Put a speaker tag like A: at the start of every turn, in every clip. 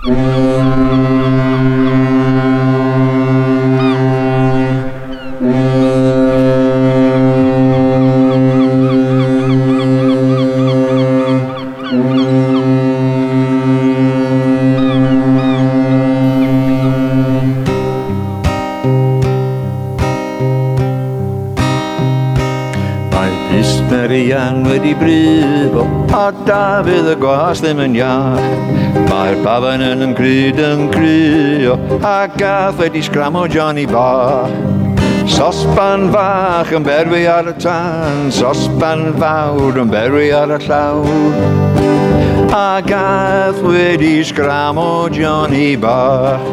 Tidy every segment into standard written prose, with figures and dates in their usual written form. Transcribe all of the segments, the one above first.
A: Marianne wedi brifo a Dafydd y gwas ddim yn iach. Mae'r baban yn crio a gath wedi sgramo Johnny bach. Sosban fach yn berwi ar y tan, sosban fawr yn berwi ar y llawr. A gath wedi sgramo Johnny bach.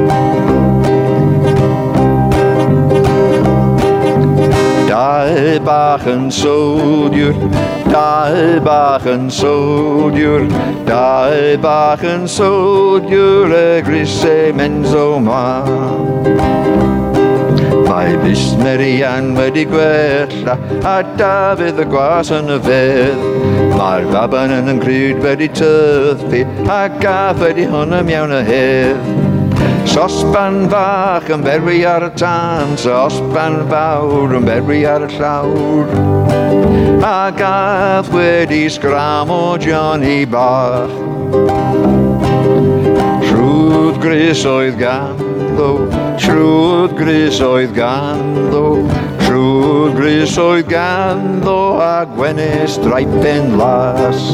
A: Dau bach yn soldiwr, dau bach yn soldiwr, dau bach yn soldiwr, y grisau menzo ma. Mae bus Marianne wedi gwella a Dafydd y gwas yn y fedd. Mae'r baban yn cryd wedi tyfu a gath wedi hwnna mewn y hedd. Sosban fach yn berwi ar y tan, sosban fawr yn berwi ar y llawr. A gath wedi sgramo Johnny bach. Trwdd gris oedd ganddo, trwdd gris oedd ganddo, trwdd gris oedd ganddo a gwenu straipen las.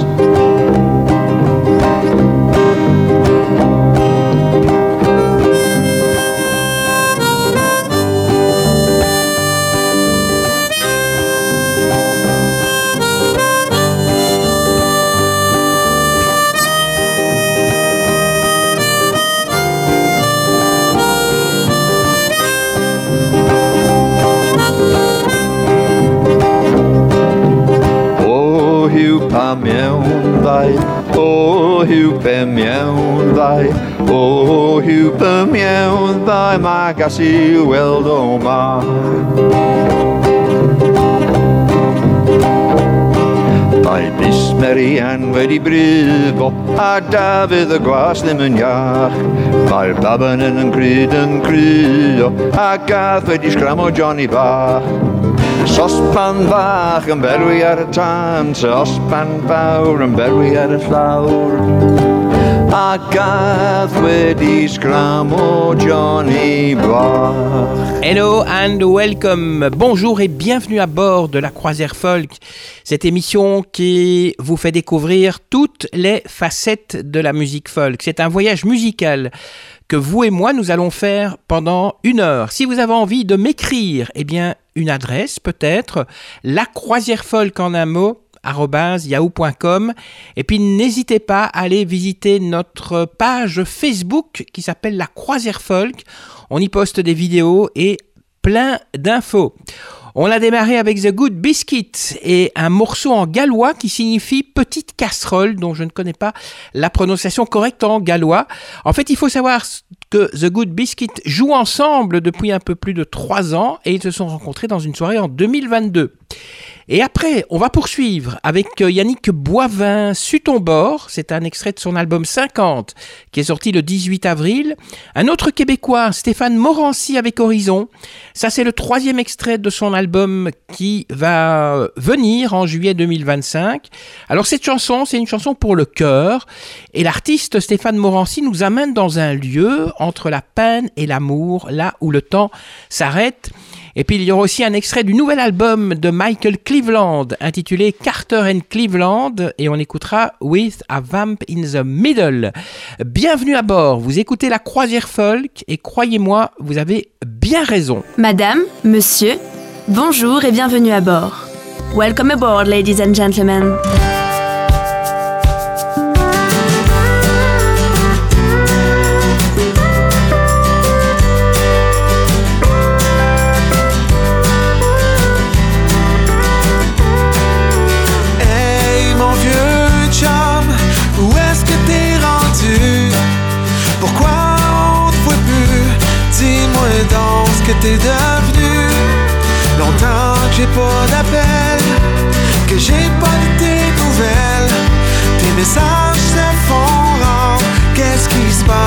A: Mewnddau, o hiwpe mewnddau, o hiwpe mewnddau, mae gas I weld o ma. Mae bus Marianne wedi brifo a Dafydd y gwas ddim yn iach. Mae'r baban yn crio a gath wedi sgramo Johnny bach. Sosban fach yn berwi ar y tan, sosban fawr yn berwi ar y llawr. A gath wedi sgramo Johnny bach.
B: Hello and welcome, bonjour et bienvenue à bord de la Croisière Folk, cette émission qui vous fait découvrir toutes les facettes de la musique folk. C'est un voyage musical que vous et moi nous allons faire pendant 1 heure. Si vous avez envie de m'écrire, eh bien une adresse peut-être, la Croisière Folk en un mot, @yahoo.com, et puis n'hésitez pas à aller visiter notre page Facebook qui s'appelle la Croisière Folk. On y poste des vidéos et plein d'infos. On a démarré avec The Good Biscuit et un morceau en gallois qui signifie petite casserole, dont je ne connais pas la prononciation correcte en gallois. En fait, il faut savoir que The Good Biscuit jouent ensemble depuis un peu plus de 3 ans et ils se sont rencontrés dans une soirée en 2022. Et après, on va poursuivre avec Yannick Boivin, Su ton bord. C'est un extrait de son album 50 qui est sorti le 18 avril. Un autre Québécois, Stéphane Morancy avec Horizon. Ça, c'est le 3e extrait de son album qui va venir en juillet 2025. Alors, cette chanson, c'est une chanson pour le cœur. Et l'artiste Stéphane Morancy nous amène dans un lieu entre la peine et l'amour, là où le temps s'arrête. Et puis il y aura aussi un extrait du nouvel album de Michael Cleveland intitulé Carter and Cleveland et on écoutera With a Vamp in the Middle. Bienvenue à bord, vous écoutez la Croisière Folk et croyez-moi, vous avez bien raison.
C: Madame, monsieur, bonjour et bienvenue à bord. Welcome aboard, ladies and gentlemen.
D: Que t'es devenu, longtemps que j'ai pas d'appel, que j'ai pas de tes nouvelles, tes messages se font rares, qu'est-ce qui se passe?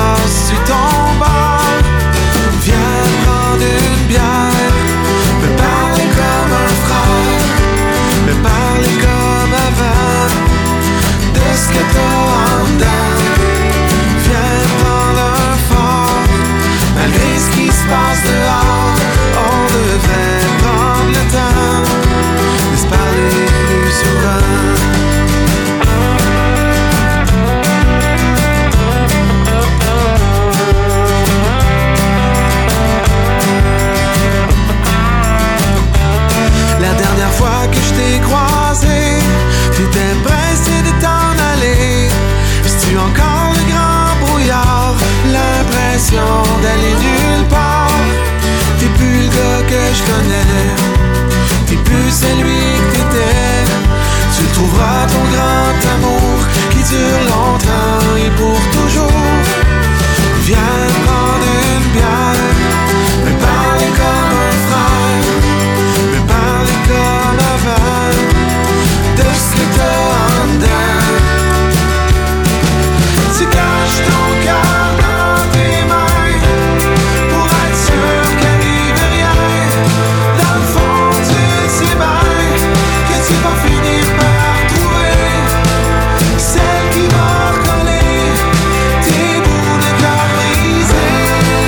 D: plus c'est lui que t'étais. Tu trouveras ton grand amour qui dure longtemps et pour toujours. Viens prendre une bière, me parler comme un frère, me parler comme avant, de ce que t'as en dedans. Tu caches ton cœur dans tes mains pour être sûr qu'il n'arrive rien. Dans le fond tu sais bien que tu vas finir par trouver celle qui va recoller tes bouts de cœur brisés.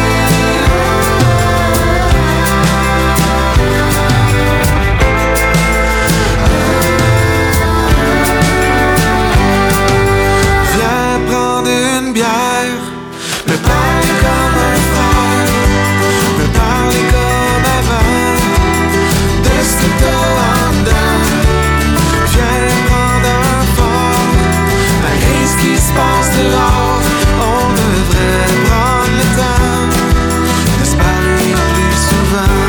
D: Viens prendre une bière, me parler comme un frère, me parler comme avant, de ce que t'as en dedans. Viens prendre un fort, malgré ce qui se passe dehors. On devrait prendre le temps de se parler plus souvent.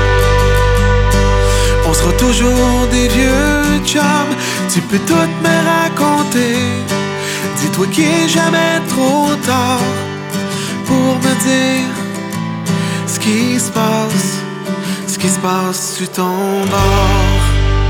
D: On sera toujours des vieux chums, tu peux tout me raconter. Dis-toi qu'il est jamais trop tard pour me dire ce qui se passe sur ton bord.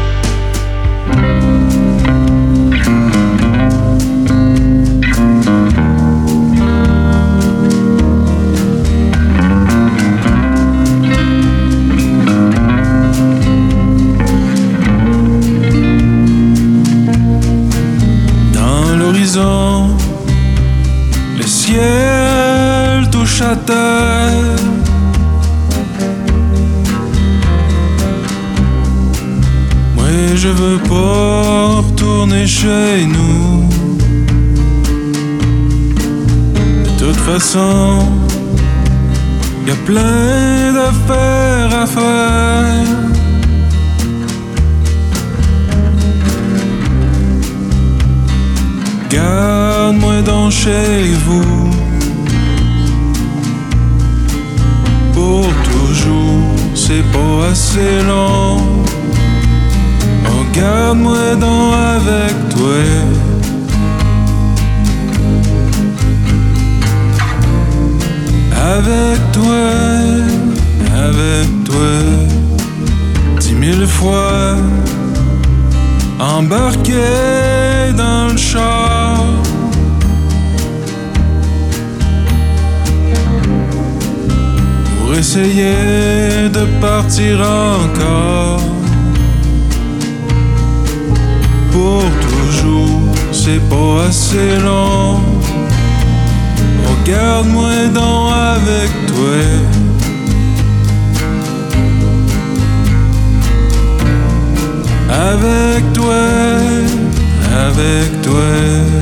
E: Dans l'horizon, le ciel touche à terre. Moi je veux pas retourner chez nous. De toute façon, y a plein d'affaires à faire. Garde-moi donc chez vous pour toujours, c'est pas assez long. Oh, garde-moi donc avec toi. Avec toi, avec toi. 10 000 fois embarqué dans le char. Pour essayer de partir encore. Pour toujours, c'est pas assez long. Regarde-moi donc avec toi. Avec toi, avec toi.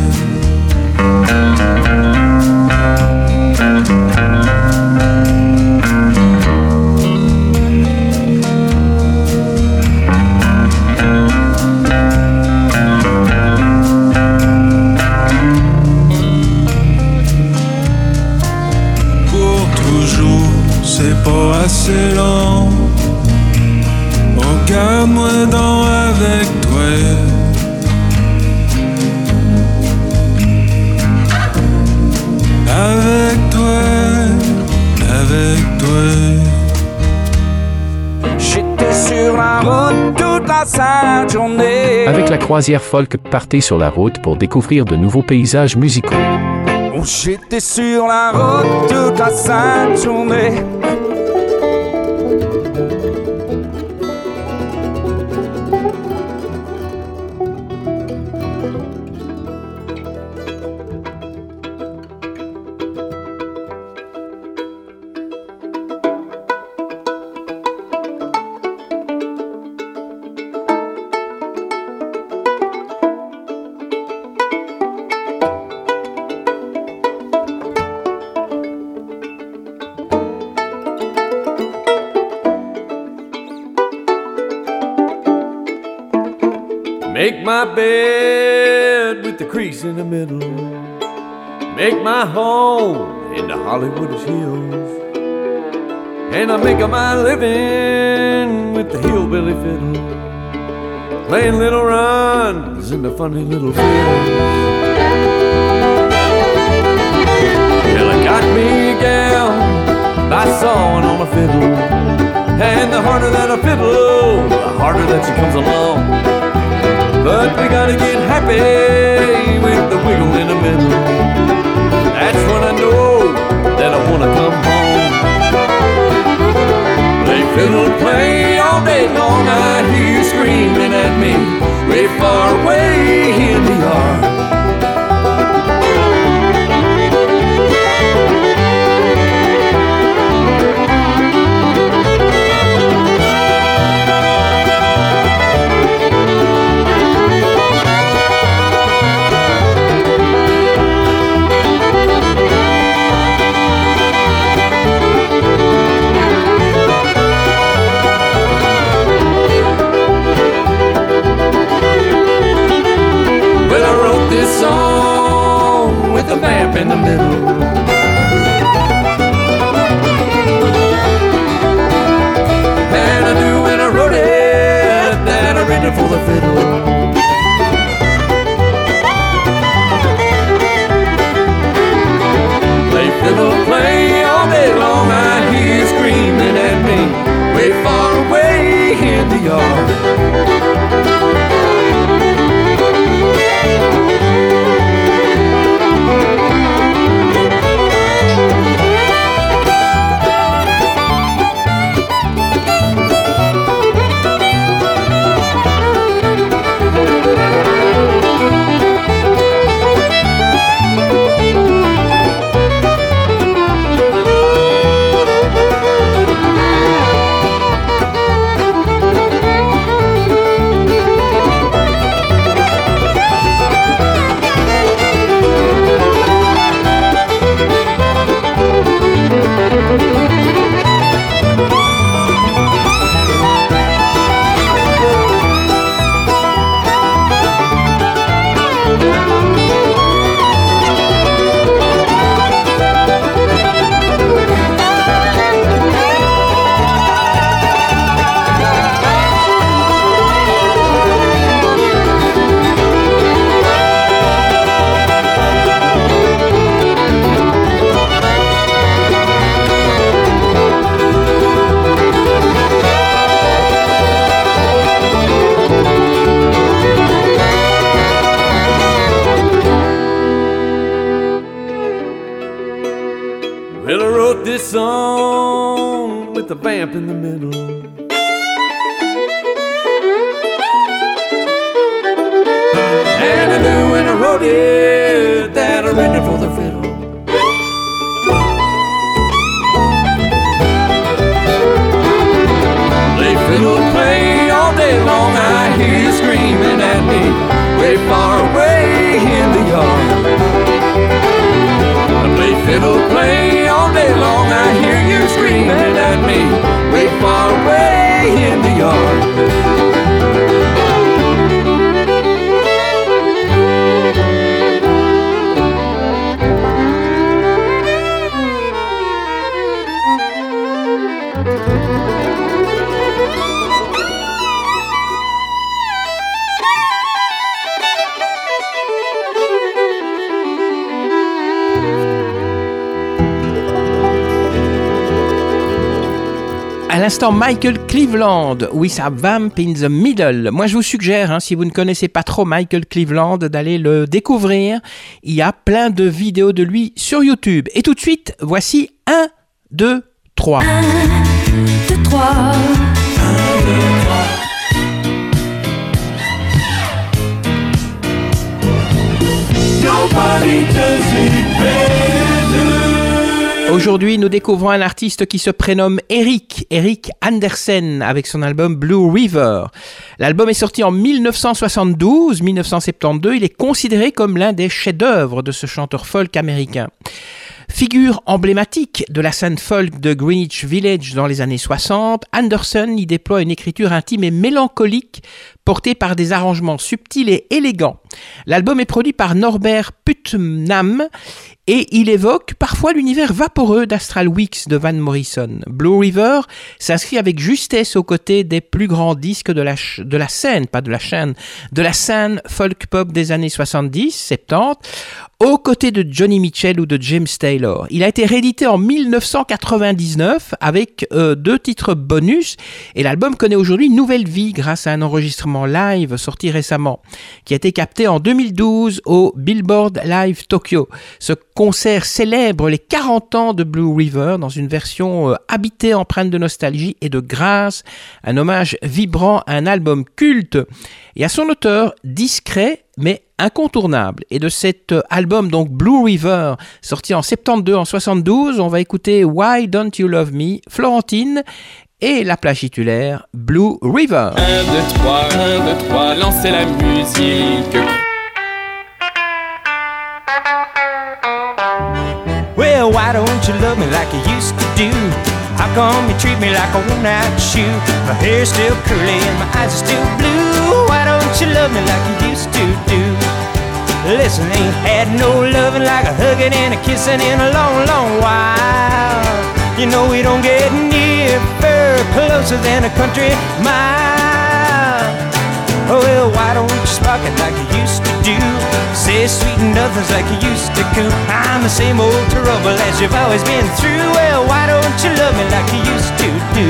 E: Pour toujours, c'est pas assez long. Regarde-moi donc avec toi. Avec toi, avec toi.
F: J'étais sur la route toute la sainte journée.
G: Avec la croisière folk, partez sur la route pour découvrir de nouveaux paysages musicaux.
F: Oh, j'étais sur la route toute la sainte journée.
H: Make my bed with the crease in the middle. Make my home in the Hollywood Hills. and I make my living with the hillbilly fiddle, playing little runs in the funny little fields. Well, I got me a gal by sawing on a fiddle, and the harder that I fiddle, the harder that she comes along. But we gotta get happy with the wiggle in the middle. That's when I know that I wanna come home. They fiddle play all day long, I hear you screaming at me way far away in the yard. Song with a vamp in the middle, and I knew when I wrote it that I wrote it for the fiddle. They fiddle play all day long, I hear you screaming at me way far away in the yard. Well, I wrote this song with the vamp in the middle, and I knew when I wrote it that I wrote it for the fiddle. They fiddle play all day long, I hear you screaming at me way far away in the yard. They fiddle play all day long, I hear you screaming at me way far away in the yard.
B: À l'instant, Michael Cleveland, with a vamp in the middle. Moi, je vous suggère, si vous ne connaissez pas trop Michael Cleveland, d'aller le découvrir. Il y a plein de vidéos de lui sur YouTube. Et tout de suite, voici 1, 2, 3. 1, 2, 3. 1, 2, 3. Nobody does it better. Aujourd'hui, nous découvrons un artiste qui se prénomme Eric Andersen, avec son album Blue River. L'album est sorti en 1972. Il est considéré comme l'un des chefs-d'œuvre de ce chanteur folk américain. Figure emblématique de la scène folk de Greenwich Village dans les années 60, Andersen y déploie une écriture intime et mélancolique, porté par des arrangements subtils et élégants. L'album est produit par Norbert Putnam et il évoque parfois l'univers vaporeux d'Astral Weeks de Van Morrison. Blue River s'inscrit avec justesse aux côtés des plus grands disques de la scène folk pop des années 70-70, aux côtés de Johnny Mitchell ou de James Taylor. Il a été réédité en 1999 avec 2 titres bonus et l'album connaît aujourd'hui une nouvelle vie grâce à un enregistrement live sorti récemment qui a été capté en 2012 au Billboard Live Tokyo. Ce concert célèbre les 40 ans de Blue River dans une version habitée, empreinte de nostalgie et de grâce, un hommage vibrant à un album culte et à son auteur discret mais incontournable. Et de cet album, donc Blue River, sorti en 72, en 72, on va écouter Why Don't You Love Me, Florentine, et la plage titulaire Blue River.
I: 1, 2, 3, 1, 2, 3, lancez la musique.
F: Well, why don't you love me like you used to do? How come you treat me like a worn-out shoe? My hair's still curly and my eyes are still blue. Why don't you love me like you used to do? Listen, ain't had no loving like a hugging and a kissing in a long, long while. You know we don't get nearer, closer than a country mile. Oh, well, why don't you spark it like you used to do? Say sweet nothings like you used to coo. I'm the same old trouble as you've always been through. Well, why don't you love me like you used to do?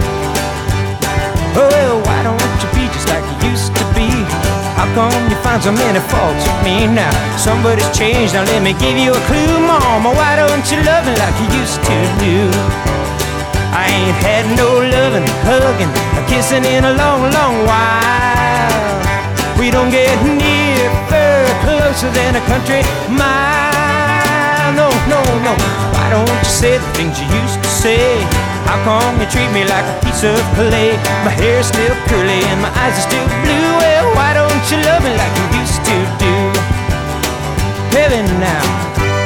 F: Oh, well, why don't you be just like you used to be? How come you find so many faults with me now? Somebody's changed, now let me give you a clue, Mama. Why don't you love me like you used to do? I ain't had no loving, hugging, or kissing in a long, long while. We don't get nearer, closer than a country mile. No, no, no. Why don't you say the things you used to say? How come you treat me like a piece of clay? My hair's still curly and my eyes are still blue. Well, why don't you love me like you used to do? Heaven now.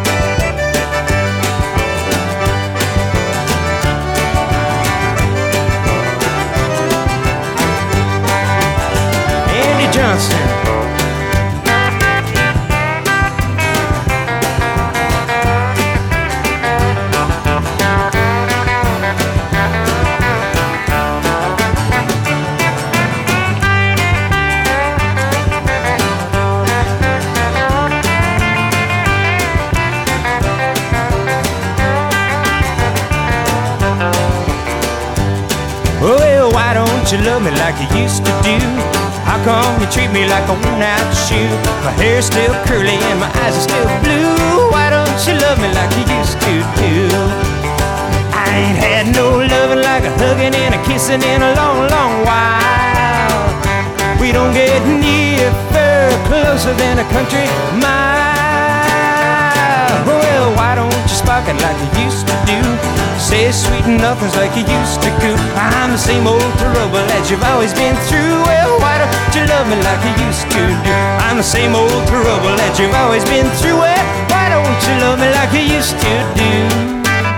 F: Johnson. Well, why don't you love me like you used to do? How come you treat me like a worn-out shoe? My hair's still curly and my eyes are still blue. Why don't you love me like you used to do? I ain't had no loving like a hugging and a kissing in a long, long while. We don't get nearer, closer than a country mile. Well, why don't you spark it like you used to do? Say sweet nothings like you used to do. I'm the same old trouble as you've always been through. Well, why don't you love me like you used to do? I'm the same old trouble that you've always been through. Well, why don't you love me like you used to do?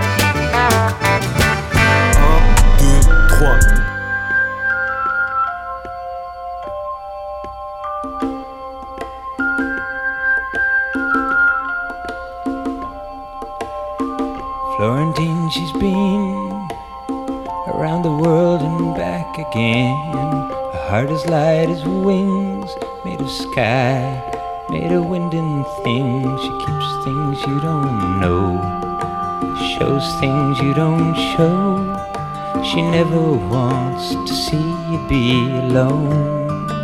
J: 1, 2, 3. Florentine, she's been around the world and back again. A heart as light as wings, made of sky, made of wind and things. She keeps things you don't know, shows things you don't show. She never wants to see you be alone.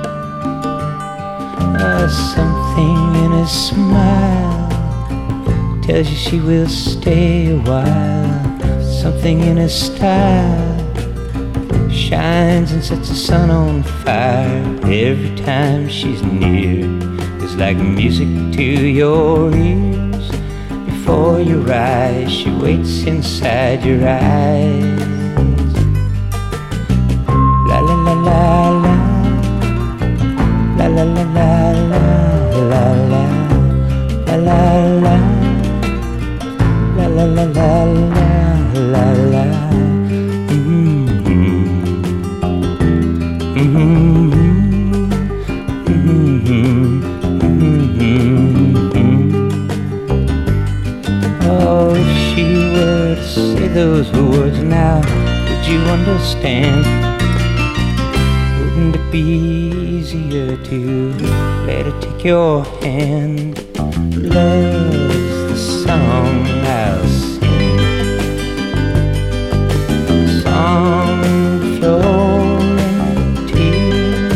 J: Something in a smile tells you she will stay a while. Something in her style shines and sets the sun on fire. Every time she's near, it's like music to your ears. Before your eyes, she waits inside your eyes. La la la la la, la la la la la, la la la la la, la la la la la la. Mm-hmm. Mm-hmm. those words now, would you understand? Wouldn't it be easier to let her take your hand? Love's the song I'll sing, song Florentine.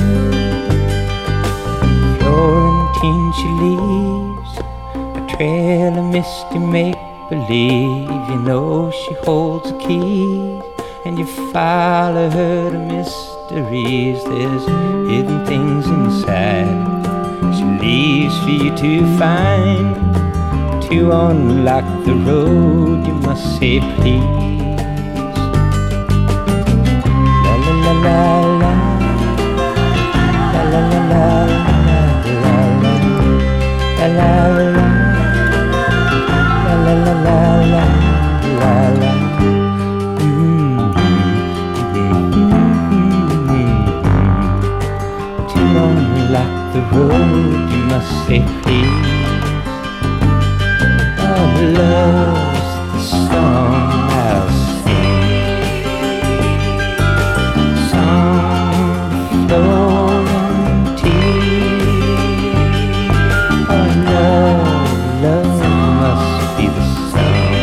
J: Florentine, she leaves a trail of misty make-believe. You know she holds the keys, and you follow her to mysteries. There's hidden things inside she leaves for you to find. To unlock the road, you must say please. La la la la la, la la la la la, la la la la, la la la la la, la la. To unlock the road, you must say please. Oh, love's the song I'll sing, song Florentine. Oh, love must be the song.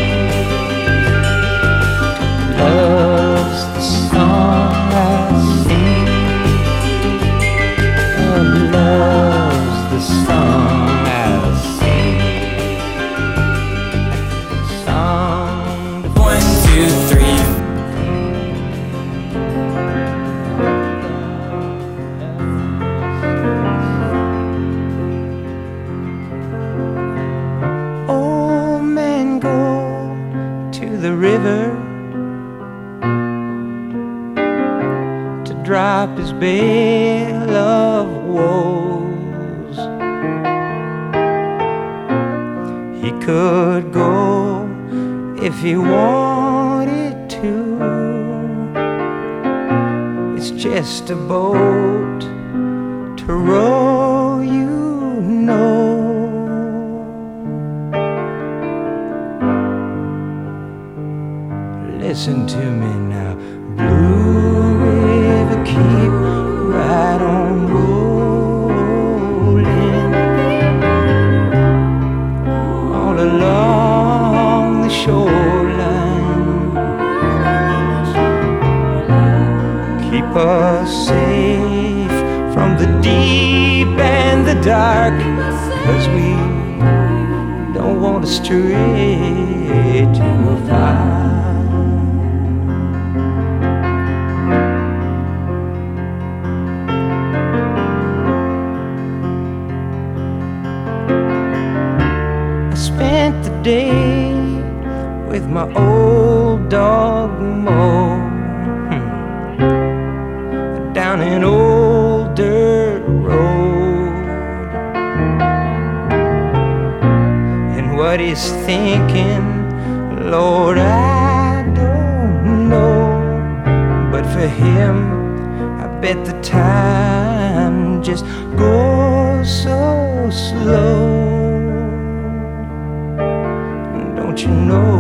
J: Love's the song I'll sing. Oh, love's the song I'll sing. Song
I: 1, 2, 3.
J: Old man go to the river to drop his bale of woes. He could go if he wanted to. It's just a boat to row, you know. Listen to me now. Blue River, keep right on rolling all along the shoreline. Keep us safe from the deep and the dark, 'cause we don't want to stray too far. Spent the day with my old dog Mo down an old dirt road, and what he's thinking, Lord, I don't know, but for him I bet the time just goes so slow. Don't you know?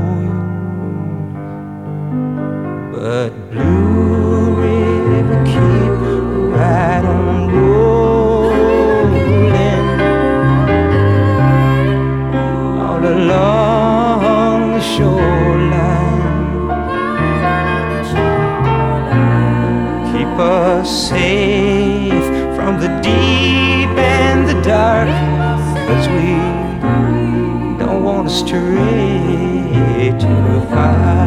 J: But Blue River, keep right on rolling all along the shoreline. Keep us safe from the deep and the dark, 'cause we don't want to stray too far.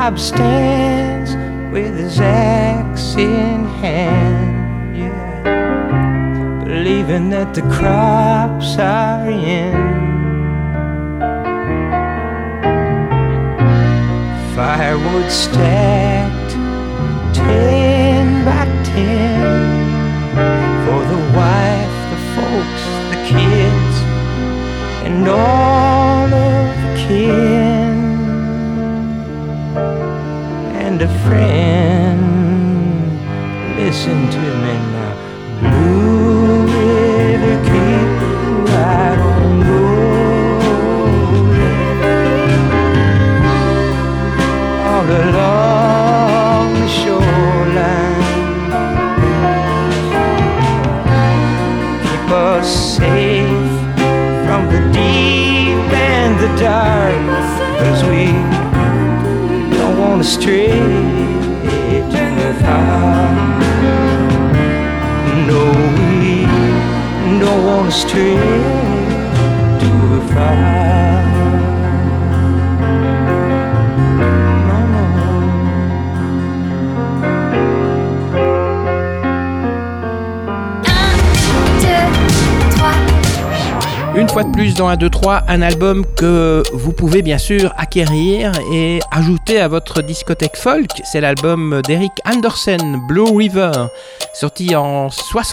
J: Bob stands with his axe in hand, yeah, believing that the crops are in. Firewood stacked 10 by 10 for the wife, the folks, the kids, and all of the kin, and a friend. Listen to me now. Blue River, keep right on rolling all along the shoreline. Keep us safe from the deep and the dark, 'cause we don't want to stray too far. No, we don't want to stray too far.
B: Une fois de plus dans 1, 2, 3, un album que vous pouvez bien sûr acquérir et ajouter à votre discothèque folk. C'est l'album d'Eric Andersen, Blue River, sorti en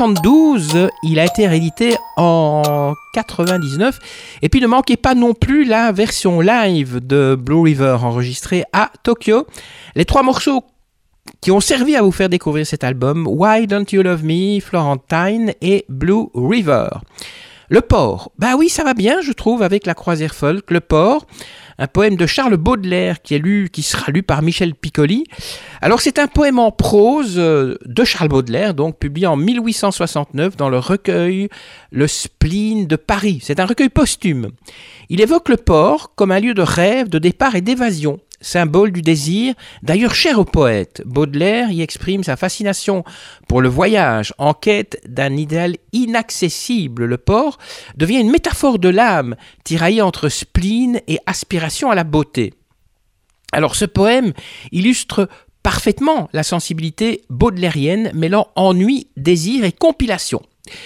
B: 72. Il a été réédité en 99. Et puis ne manquez pas non plus la version live de Blue River enregistrée à Tokyo. Les 3 morceaux qui ont servi à vous faire découvrir cet album, Why Don't You Love Me, Florentine et Blue River. Le port, bah oui, ça va bien, je trouve, avec la croisière folk. Le port, un poème de Charles Baudelaire qui sera lu par Michel Piccoli. Alors c'est un poème en prose de Charles Baudelaire, donc publié en 1869 dans le recueil Le Spleen de Paris. C'est un recueil posthume. Il évoque le port comme un lieu de rêve, de départ et d'évasion, symbole du désir, d'ailleurs cher au poète. Baudelaire y exprime sa fascination pour le voyage, en quête d'un idéal inaccessible. Le port devient une métaphore de l'âme, tiraillée entre spleen et aspiration à la beauté. Alors ce poème illustre parfaitement la sensibilité baudelairienne, mêlant ennui, désir et compilation.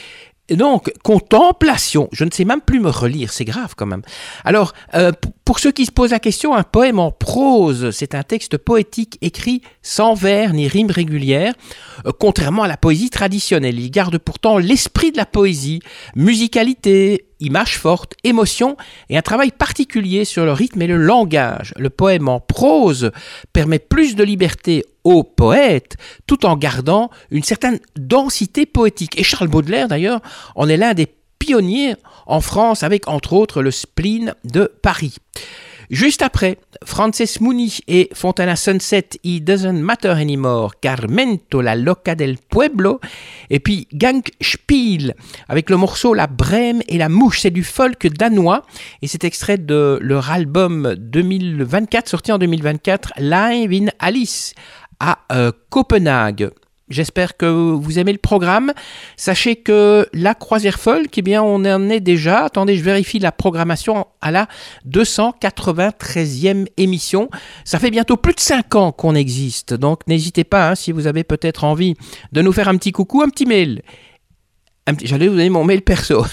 B: Donc, contemplation, je ne sais même plus me relire, c'est grave quand même. Alors, pour ceux qui se posent la question, un poème en prose, c'est un texte poétique écrit sans vers ni rime régulière, contrairement à la poésie traditionnelle. Il garde pourtant l'esprit de la poésie, musicalité, images fortes, émotions et un travail particulier sur le rythme et le langage. Le poème en prose permet plus de liberté au poète, tout en gardant une certaine densité poétique. Et Charles Baudelaire, d'ailleurs, en est l'un des pionniers en France, avec entre autres le Spleen de Paris. Juste après, Frances Mooney et Fontana Sunset, It Doesn't Matter Anymore, Carmento, La Loca del Pueblo, et puis Gang Spiel, avec le morceau La Brème et la Mouche. C'est du folk danois, et c'est extrait de leur album 2024, sorti en 2024, Live in Alice, à Copenhague. J'espère que vous aimez le programme. Sachez que la croisière folk, eh bien, on en est déjà. Attendez, je vérifie la programmation à la 293e émission. Ça fait bientôt plus de 5 ans qu'on existe. Donc, n'hésitez pas, si vous avez peut-être envie de nous faire un petit coucou, un petit mail. J'allais vous donner mon mail perso.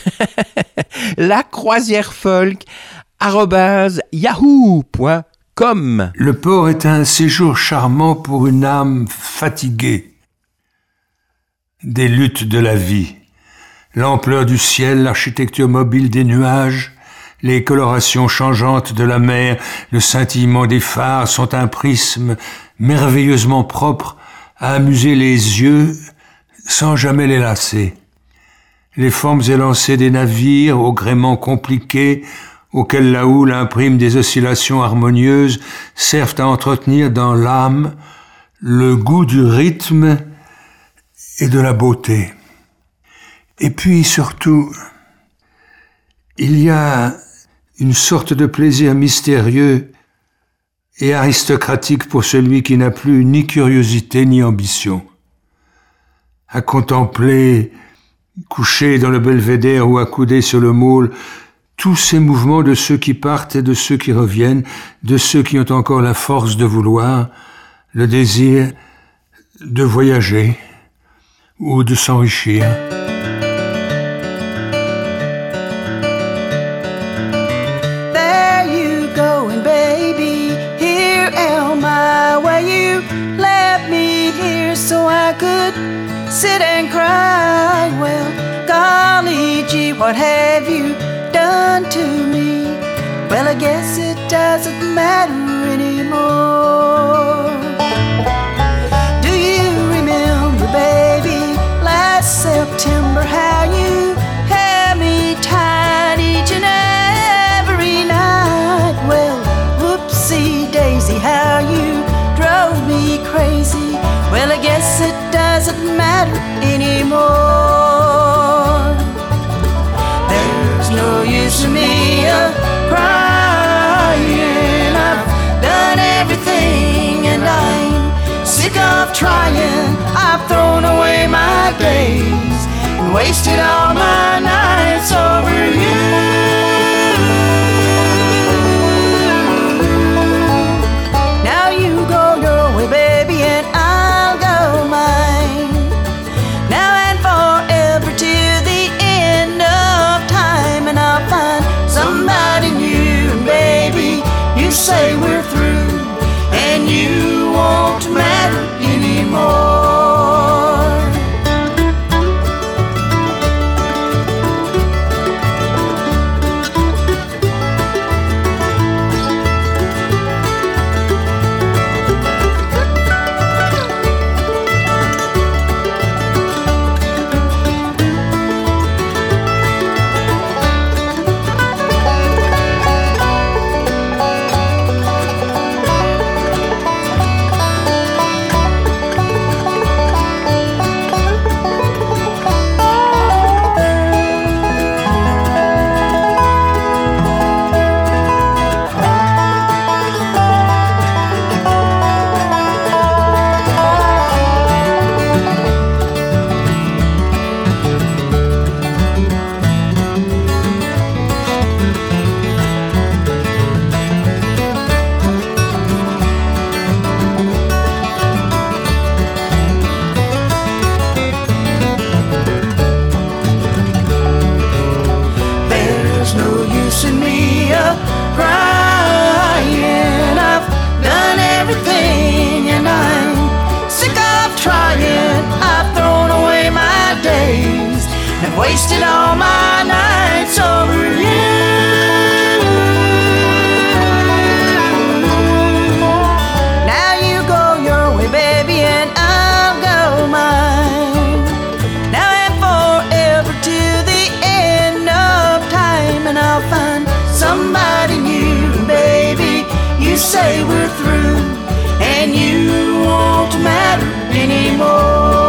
B: lacroisièrefolk@yahoo.com.
K: Le port est un séjour charmant pour une âme fatiguée des luttes de la vie. L'ampleur du ciel, l'architecture mobile des nuages, les colorations changeantes de la mer, le scintillement des phares sont un prisme merveilleusement propre à amuser les yeux sans jamais les lasser. Les formes élancées des navires, aux gréements compliqués, auxquels la houle imprime des oscillations harmonieuses, servent à entretenir dans l'âme le goût du rythme et de la beauté. Et puis surtout, il y a une sorte de plaisir mystérieux et aristocratique pour celui qui n'a plus ni curiosité ni ambition. À contempler, couché dans le belvédère ou accoudé sur le môle, tous ces mouvements de ceux qui partent et de ceux qui reviennent, de ceux qui ont encore la force de vouloir, le désir de voyager ou de s'enrichir.
L: There you go, and baby, here am I, where you left me here so I could sit and cry. Well, golly gee, what have you done to me? Well, I guess it doesn't matter anymore. Do you remember, baby, last September, how you had me tied each and every night? Well, whoopsie daisy, how you drove me crazy. Well, I guess it doesn't matter anymore. There's no use in me crying. I've done everything and I'm sick of trying. I've thrown away my days and wasted all my nights over you. Now you go your way, baby, and I'll go mine. Now and forever till the end of time, and I'll find somebody new. And baby, you say we're through, and you won't matter anymore. Wasted all my nights over you. Now you go your way, baby, and I'll go mine. Now and forever till the end of time, and I'll find somebody new. Baby, you say we're through, and you won't matter anymore.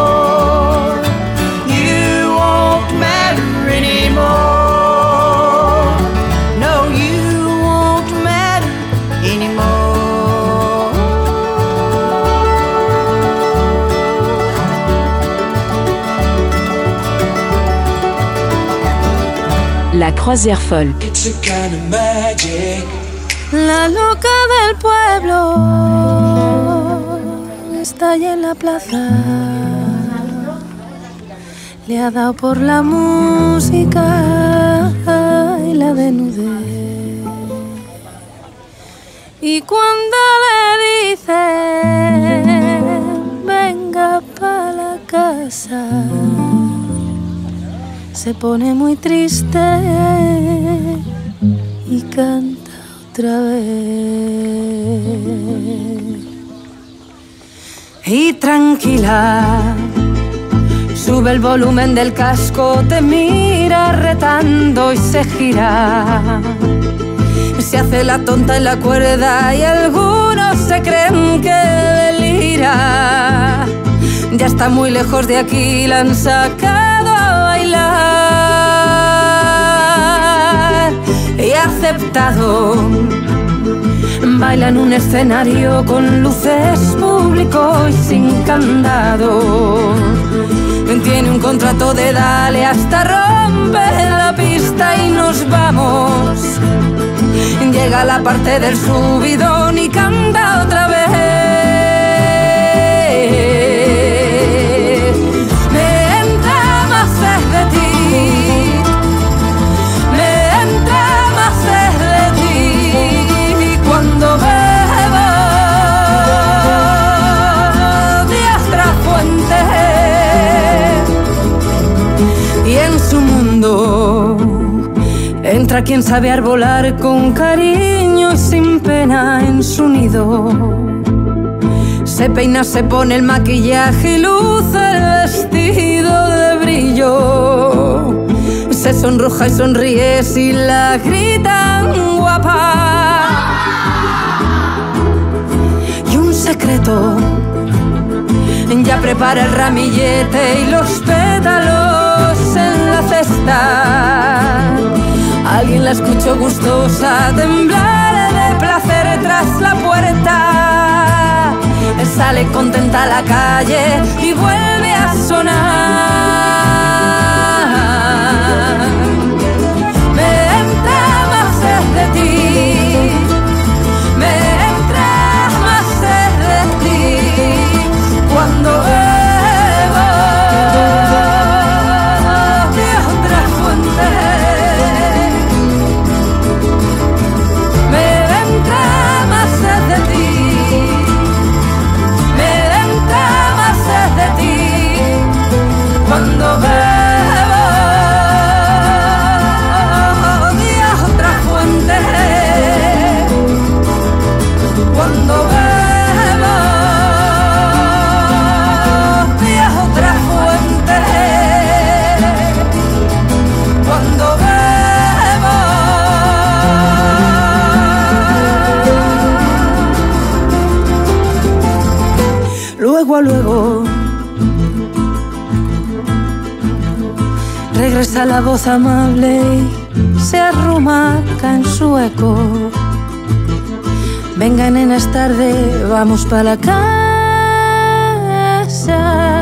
L: No, you won't matter anymore.
C: La croisière folk.
D: It's a kind of magic.
M: La loca del pueblo está allá en la plaza. Le ha dado por la música y la desnudez. Y cuando le dice venga pa' la casa, se pone muy triste y canta otra vez. Y tranquila, sube el volumen del casco, te mira retando y se gira. Se hace la tonta en la cuerda y algunos se creen que delira. Ya está muy lejos de aquí, la han sacado a bailar. Y ha aceptado, baila en un escenario con luces, público y sin candado. Tiene un contrato de dale hasta rompe la pista y nos vamos. llega la parte del subidón y canta otra vez. Me entra más sed de ti, me entra más sed de ti cuando bebo de otra fuente. Y en su mundo entra quien sabe arbolar con cariño y sin pena en su nido. Se peina, se pone el maquillaje y luce el vestido de brillo. Se sonroja y sonríe si la gritan guapa. Y un secreto, ya prepara el ramillete y los pétalos en la cesta. Alguien la escuchó gustosa temblar de placer tras la puerta. Él sale contenta a la calle y vuelve a sonar. Me entra más sed de ti, me entra más sed de ti cuando bebo de otra fuente. Me entra más sed de ti, me entra más sed de ti cuando bebo de otra fuente. Cuando bebo de otra fuente. Cuando bebo. Luego regresa la voz amable y se arrumaca en su eco. Venga, nena, es tarde, vamos pa' la casa.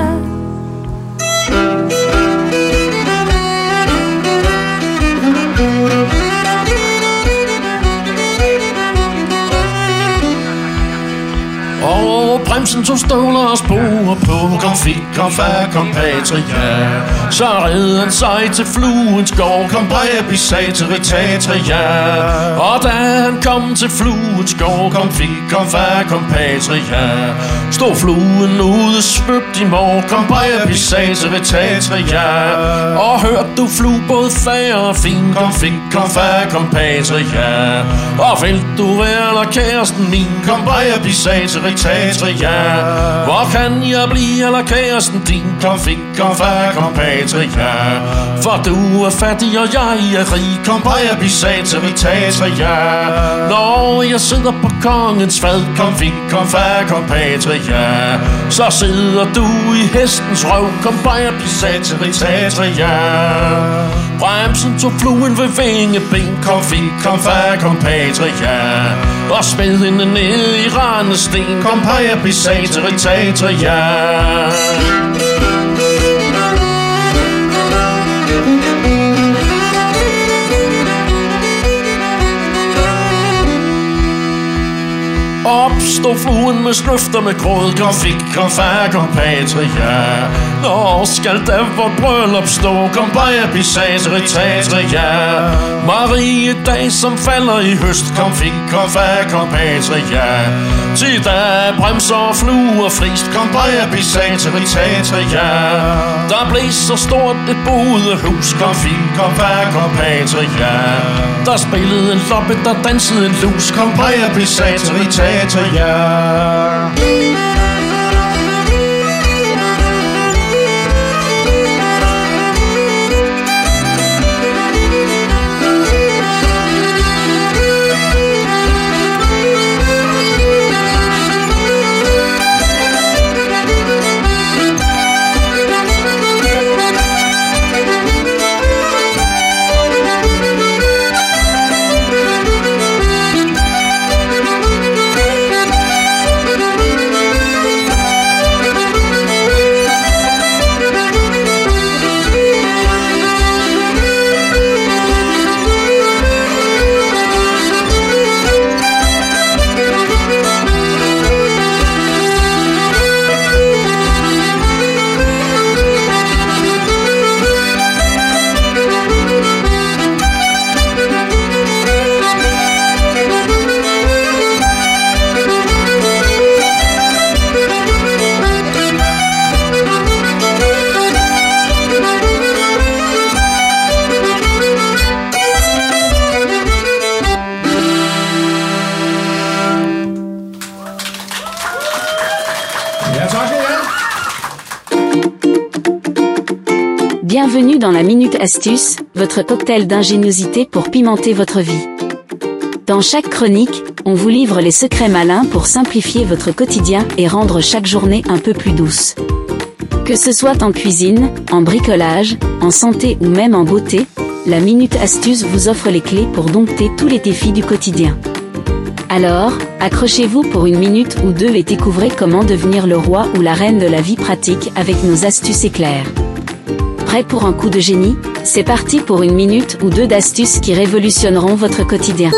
N: Og bremsen tog støvler og spor på. Kom fik, kom fær, kom patria. Så red han sig til fluens gård. Kom Brebis sag til Retatria. Og da han kom til fluens gård, kom fik, kom fær, kom patria. Stod fluen ude, svøbt i mor. Kom Brebis sag til Retatria. Og hørte du flue både fær og fin. Kom fik, kom fær, kom patria. Og vil du være eller kæresten min? Kom Brebis sag til Retatria. Hvor kan jeg blive eller kæresten din? Kom fik, kom fær, kom patria. For du er fattig og jeg er rig. Kom Brebis sag til Retatria. Når jeg sidder på kongens fad. Kom fik, kom fær, kom patria. Så sidder du i hestens røv. Kom Brebis sag til Retatria. Bremsen tog fluen ved vingeben. Kom fik, kom fær, kom patria. Og smed hende ned i randesten. Kom Brebis sag til Retatria. Opstod fluen med snøfter med gråd. Kom fik, kom fær, kom patria. Når skal der vort bryllup stå? Kom Brebis sag til Retatria. Marie dag som falder i høst. Kom fik, kom fær, kom patria. Til der bremser fluer frist. Kom Brebis sag til Retatria. Der blev så stort et bodehus. Kom fik, kom fær, kom patria. Der spillede en loppe, der dansede en lus. Kom Brebis sag til Retatria.
O: Bienvenue dans la Minute Astuce, votre cocktail d'ingéniosité pour pimenter votre vie. Dans chaque chronique, on vous livre les secrets malins pour simplifier votre quotidien et rendre chaque journée un peu plus douce. Que ce soit en cuisine, en bricolage, en santé ou même en beauté, la Minute Astuce vous offre les clés pour dompter tous les défis du quotidien. Alors, accrochez-vous pour une minute ou deux et découvrez comment devenir le roi ou la reine de la vie pratique avec nos astuces éclairs. Prêt pour un coup de génie ? C'est parti pour une minute ou deux d'astuces qui révolutionneront votre quotidien.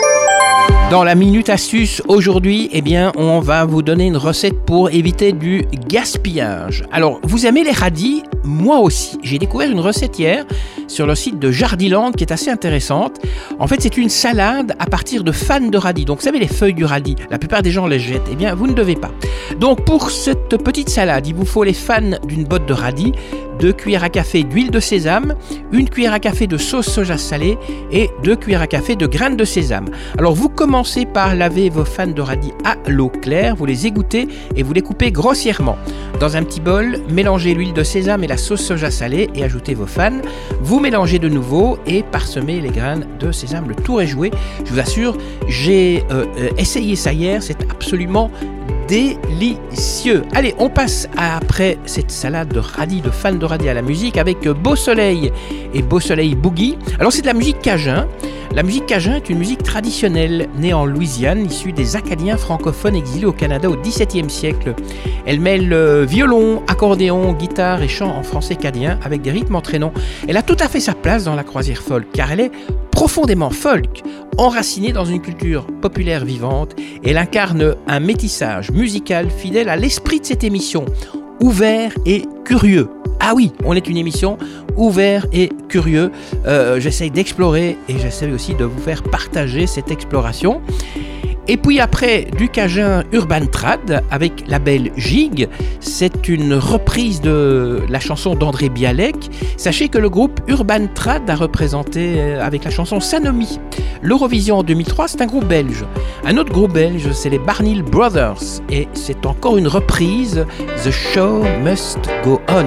B: Dans la Minute Astuce, aujourd'hui, on va vous donner une recette pour éviter du gaspillage. Alors, vous aimez les radis ? Moi aussi. J'ai découvert une recette hier sur le site de Jardiland qui est assez intéressante. En fait, c'est une salade à partir de fans de radis. Donc, vous savez, les feuilles du radis, la plupart des gens les jettent. Vous ne devez pas. Donc, pour cette petite salade, il vous faut les fans d'une botte de radis, 2 cuillères à café d'huile de sésame, 1 cuillère à café de sauce soja salée et 2 cuillères à café de graines de sésame. Alors vous commencez par laver vos fans de radis à l'eau claire, vous les égouttez et vous les coupez grossièrement. Dans un petit bol, mélangez l'huile de sésame et la sauce soja salée et ajoutez vos fans. Vous mélangez de nouveau et parsemez les graines de sésame. Le tour est joué. Je vous assure, j'ai essayé ça hier, c'est absolument délicieux. Allez, on passe après cette salade de radis, de fans de radis à la musique avec Beau Soleil et Beau Soleil Boogie. Alors c'est de la musique cajun. La musique cajun est une musique traditionnelle née en Louisiane, issue des Acadiens francophones exilés au Canada au XVIIe siècle. Elle mêle violon, accordéon, guitare et chant en français acadien avec des rythmes entraînants. Elle a tout à fait sa place dans la croisière folk car elle est profondément folk, enracinée dans une culture populaire vivante. Elle incarne un métissage musical fidèle à l'esprit de cette émission, ouvert et curieux. Ah oui, on est une émission ouvert et curieux. J'essaye d'explorer et j'essaie aussi de vous faire partager cette exploration. Et puis après, du cajun Urban Trad avec la belle Gigue, c'est une reprise de la chanson d'André Bialek. Sachez que le groupe Urban Trad a représenté avec la chanson Sanomi l'Eurovision en 2003, c'est un groupe belge. Un autre groupe belge, c'est les Barnhill Brothers et c'est encore une reprise, The Show Must Go On.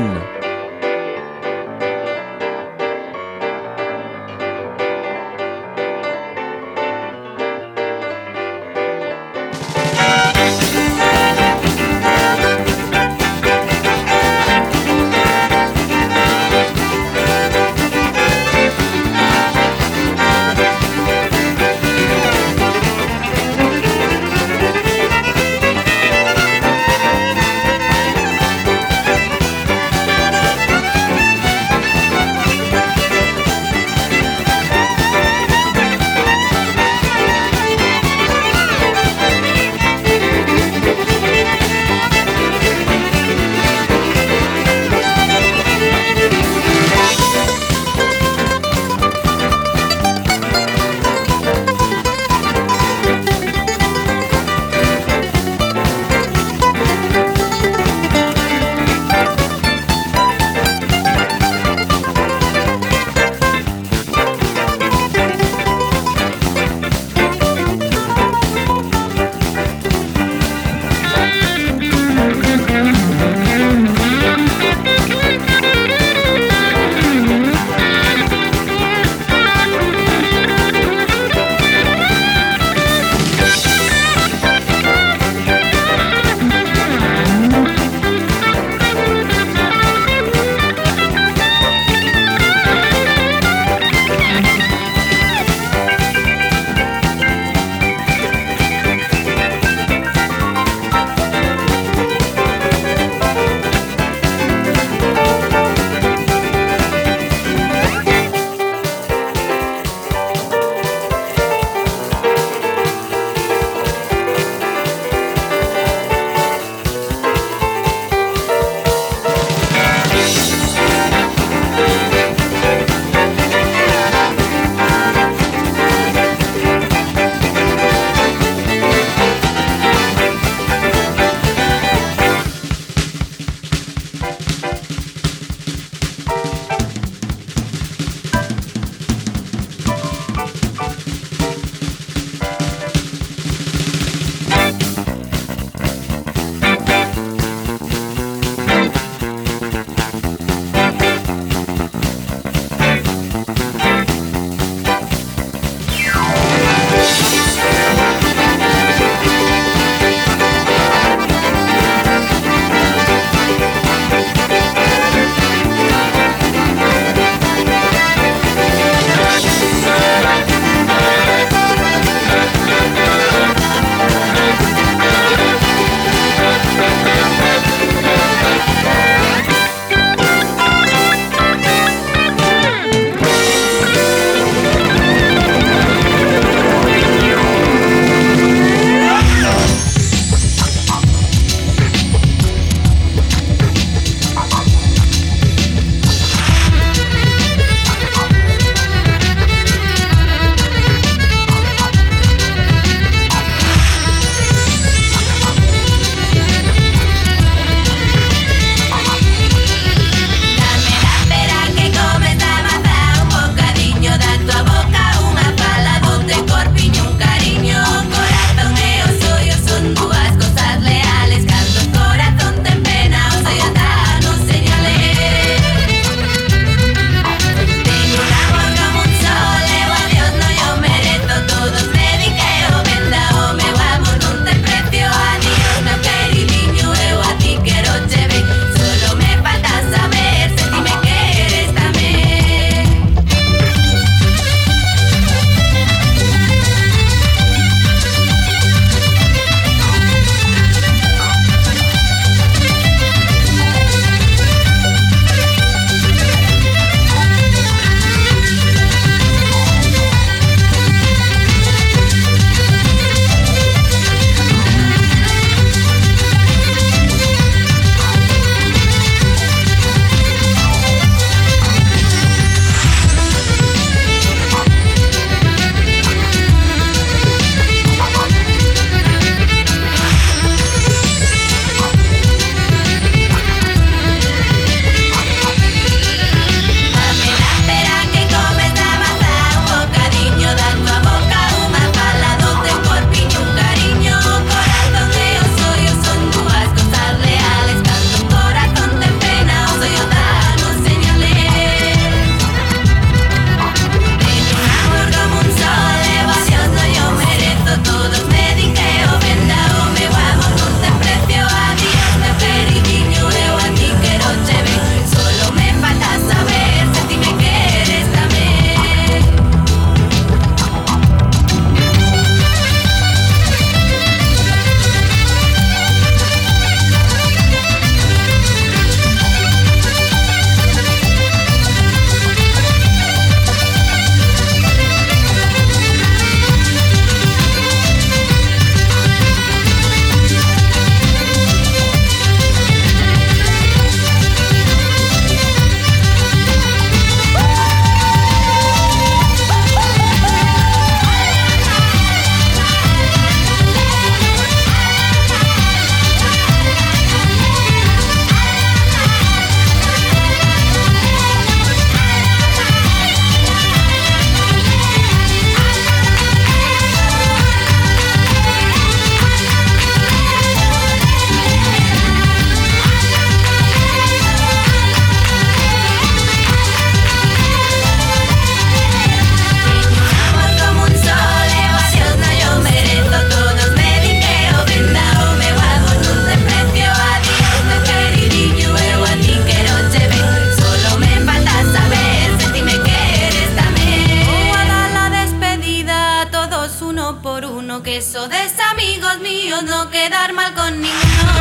P: uno, que eso de amigos míos, no quedar mal con ninguno.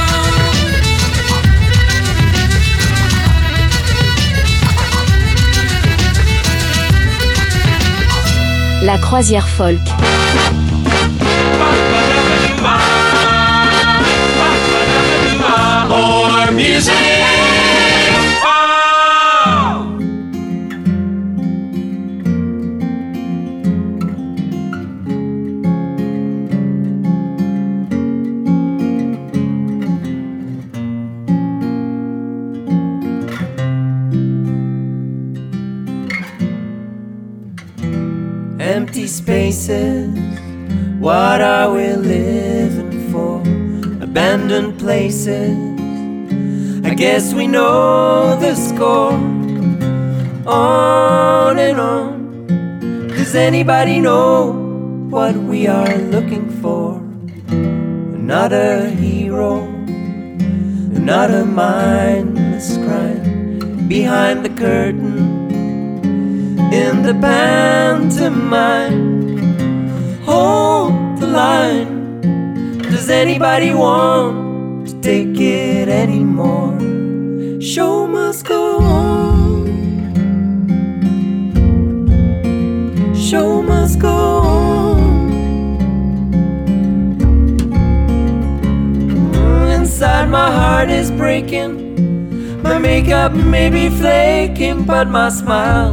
O: La croisière folk.
N: More music.
J: Empty spaces, what are we living for? Abandoned places, I guess we know the score. On and on, does anybody know what we are looking for? Another hero, another mindless crime behind the curtain. In the pantomime, hold the line. Does anybody want to take it anymore? Show must go on. Show must go on. Inside my heart is breaking. My makeup may be flaking, but my smile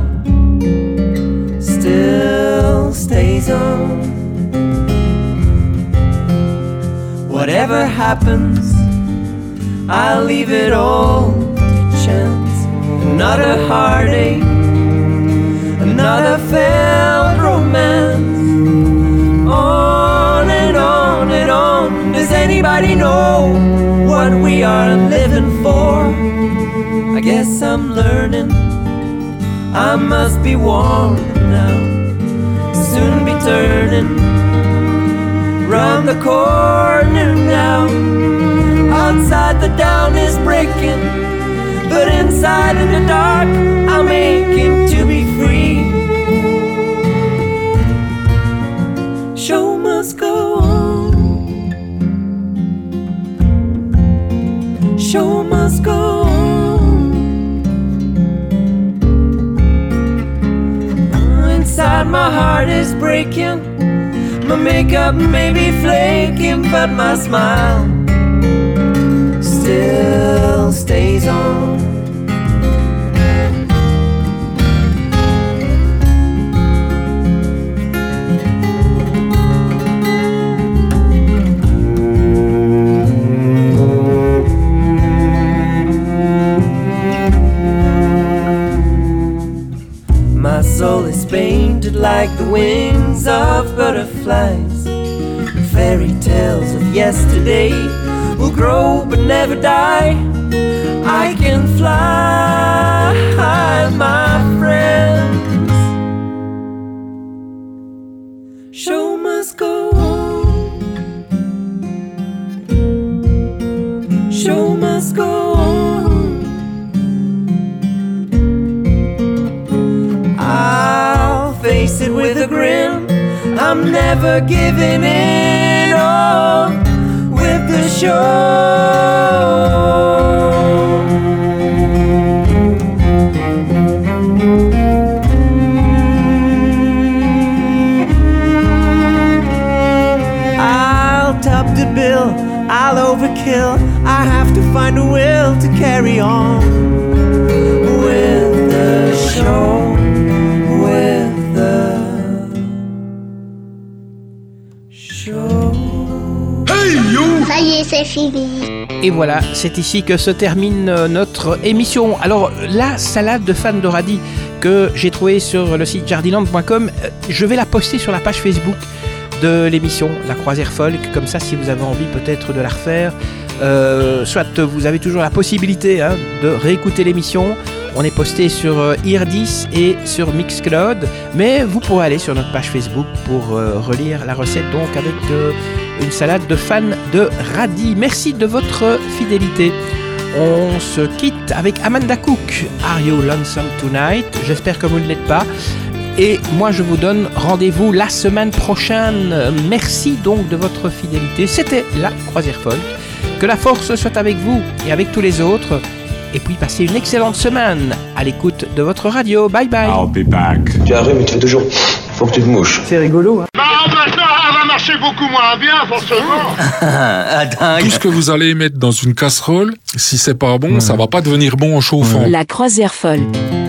J: still stays on. Whatever happens, I'll leave it all to chance. Another heartache, another failed romance. On and on and on. Does anybody know what we are living for? I guess I'm learning, I must be warned now. Soon be turning round the corner now. Outside the dawn is breaking, but inside in the dark I'll make him to be free. Show must go on. Show must go on. Inside my heart is breaking. My makeup may be flaking, but my smile still stays on. My soul is painted like the wings of butterflies. Fairy tales of yesterday will grow but never die. I can fly, my friends. Show must go on. Show must go on. I'll face it with a grin. I'm never giving in on with the show. I'll top the bill, I'll overkill. I have to find a will to carry on with the show.
Q: Ça y est, c'est fini.
B: Et voilà, c'est ici que se termine notre émission. Alors, la salade de fans de radis que j'ai trouvée sur le site jardiland.com, je vais la poster sur la page Facebook de l'émission La Croisière Folk. Comme ça, si vous avez envie peut-être de la refaire, soit vous avez toujours la possibilité de réécouter l'émission. On est posté sur Eardis et sur Mixcloud, mais vous pourrez aller sur notre page Facebook pour relire la recette, donc avec une salade de fans de radis. Merci de votre fidélité. On se quitte avec Amanda Cook. Are You Lonesome Tonight? J'espère que vous ne l'êtes pas. Et moi, je vous donne rendez-vous la semaine prochaine. Merci donc de votre fidélité. C'était la Croisière Folk. Que la force soit avec vous et avec tous les autres. Et puis, passez une excellente semaine à l'écoute de votre radio. Bye bye.
R: I'll be back. Tu as un rhume, tu fais toujours... Faut que tu te mouches.
B: C'est rigolo, hein.
S: Maintenant, elle va marcher beaucoup moins bien, forcément.
E: Tout ce que vous allez mettre dans une casserole, si c'est pas bon, ça va pas devenir bon en chauffant.
O: La Croisière Folk.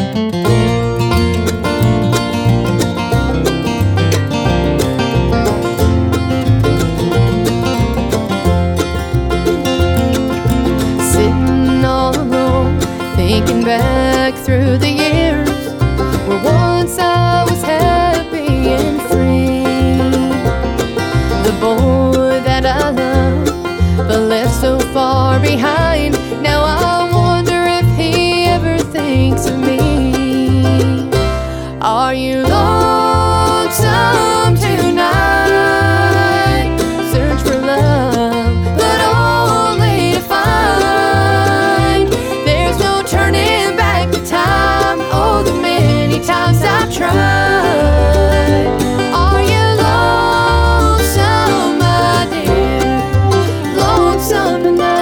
M: Sitting all alone, thinking back through the years where once I was happy and free. The boy that I loved, but left so far behind. Now I wonder if he ever thinks of me. Are you lonesome tonight? Search for love, but only to find there's no turning back the time. Oh, the many times I've tried. Are you lonesome, my dear? Lonesome tonight?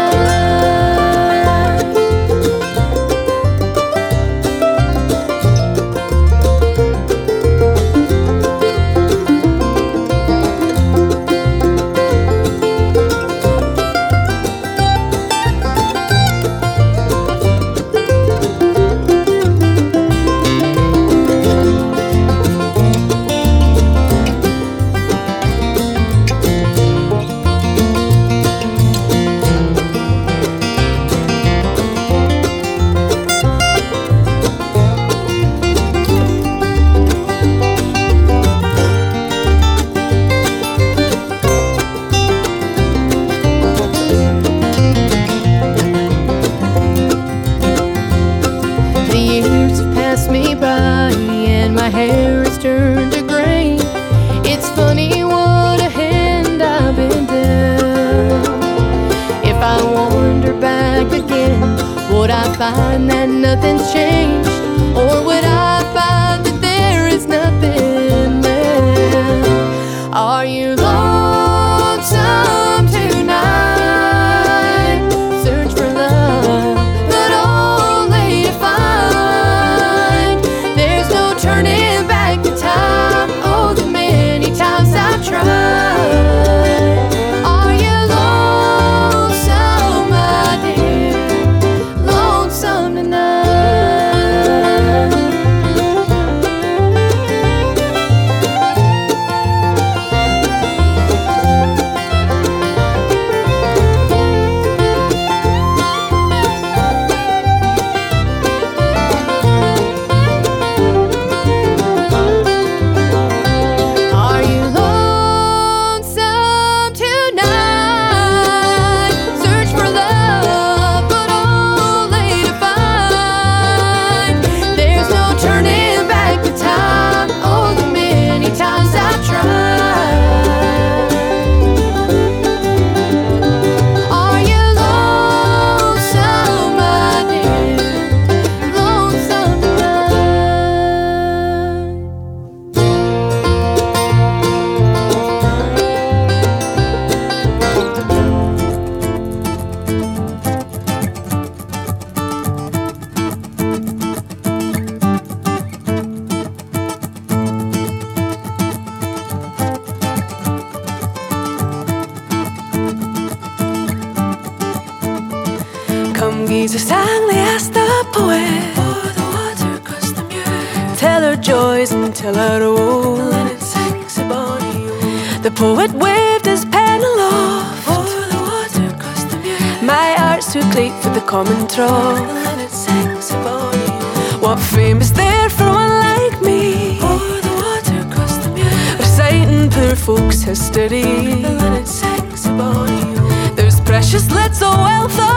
M: The years have passed me by and my hair has turned to gray. It's funny what a hand I've been dealt. If I wander back again, would I find that nothing's changed? Or would I find that there is nothing left? Are you lonesome tonight? Search for love, but only to find there's no turning back the time. Oh, the many times I've tried. Are you lonesome, my dear? Lonesome tonight? Are you lonesome tonight? Search for love, but only to find there's no turning back the time. Oh, the many times I've tried. Are you lonesome, my dear? Lonesome tonight?
T: Come gaze silently ask the poet for the water across the muir. Tell her joys and tell her woes. Let it sing Siboney. The poet waved his pen aloft for the water across the muir. My heart's too great for the common trough. Let it sing Siboney. What fame is there for one like me? For the water across the muir. Reciting poor folks' history. Let it sing Siboney. There's precious little wealth